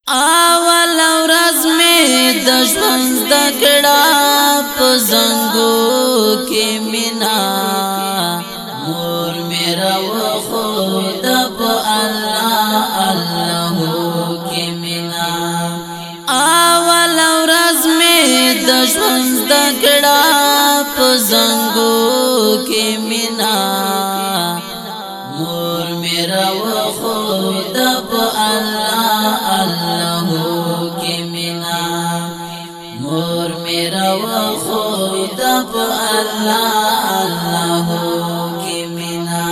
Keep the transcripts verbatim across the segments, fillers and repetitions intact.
اول ورځ می د ژوند دکړه په زنګو کې مینا مور میرا و خدا په الله الله کې مینا اول ورځ می د ژوند دکړه په زنګو کې مینا مور میرا و خدا په الله الله کی مینا مور میرا و خدا په الله الله کی مینا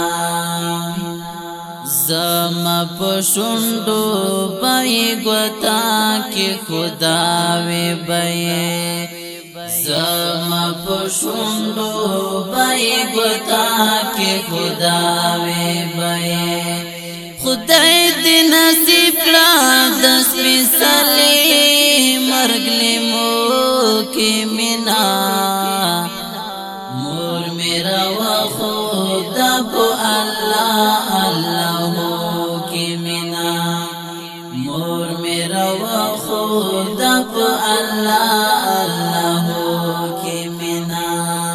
زما په شوندو پای ګوتا کی خدا وی بې زما په شوندو پای ګوتا کی خدا وی بې خدای دې نصیب کړه د سپېڅلې مرګ لیمو کې مینا مور میرا و خدا په الله الله کې مینا مور میرا و خدا په الله الله کې مینا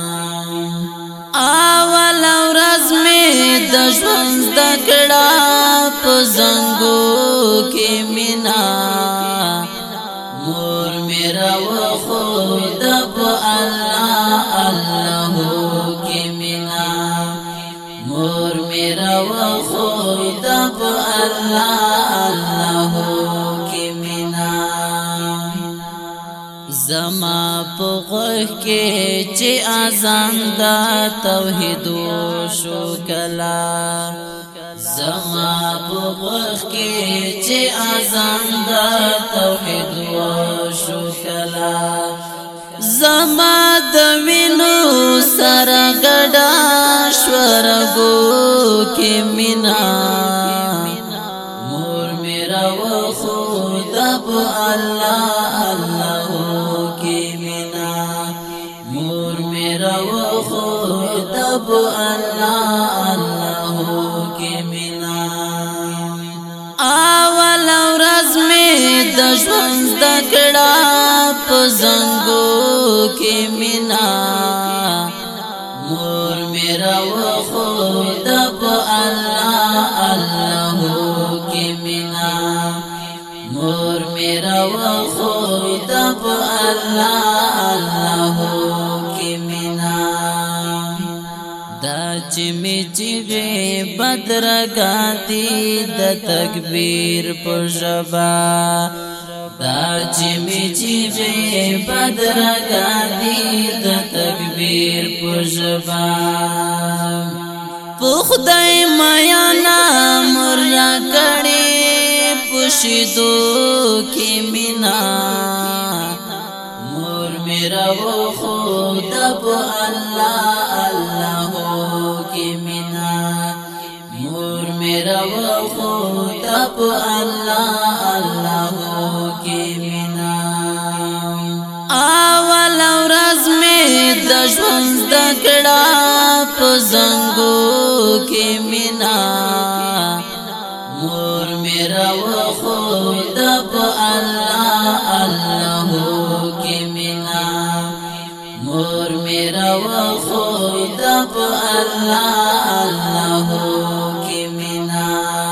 اول ورځ می د ژوند دکړه په زنګو کې مینا مور میرا و خدا په الله الله کې مینا مور میرا و خدا په الله الله کې مینا زما په غوږ کې چې اذان دا توحید شو کلا زما په غوږ کې چې اذان دا توحید شو کلا زما د وینو سره ګډا شورګو کې مینا مور میرا و خدا په الله الله کې مینا مور میرا و خدا په الله الله کې مینا اول ورځ می د ژوند دکړه په زنګو کې مینا مور میرا و خدا په الله الله کې مینا مور میرا و خدا په الله الله کې مینا دا چې می چیغه بدرګاتی د تکبیر په ژبا دا چې می چیغه بدرګاتی د تکبیر په ژبا په خدای مایا نام را کړي پښیدو کې مینا مور میرا و خدا په الله الله کې مینا مور میرا و خدا په الله الله کې مینا اول ورځ می د ژوند دکړه په زنګو کې مینا مور میرا و خدا په الله الله کې مینا مور میرا و خدا په الله الله کې مینا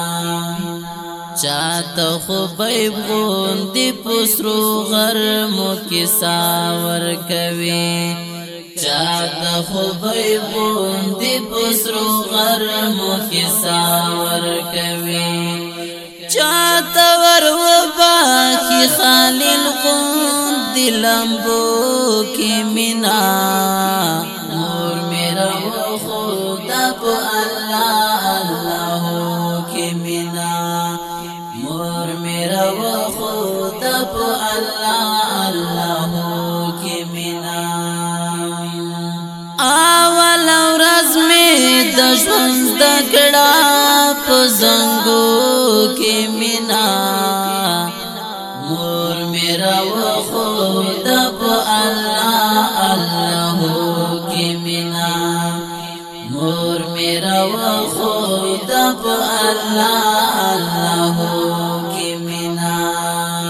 چاته خو به غوندې پسرو غرمو کې ساور کوي چاته خو به غوندې پسرو غرمو کې ساور کوي چاته ور وباخي خالل غوندې لمبو کې مینا مور میرا و خدا په الله الله کې مینا مور میرا و خدا په الله الله کې مینا اول ورځ می د ژوند دکړه په زنګو کې مینا مور میرا و خدا په الله الله کې مینا مور میرا و خدا په الله الله کې مینا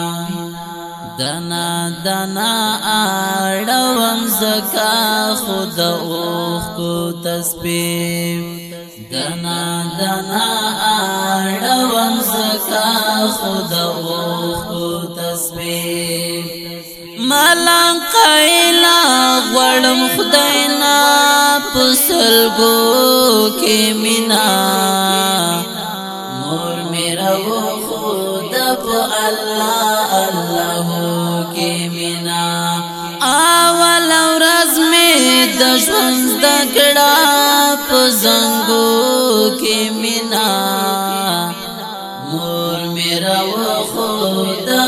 دنا دنا اړوم زکا خود اوخ کو تسبیح دنا دنا اړوم زکا خود اوخ کو تسبیح ملان قیلا غړم خداینا پسلګو کې مینا مور میرا و خود په الله الله کې مینا اول ورځ می د ژوند د کړه په زنګو کې مینا مور میرا و خود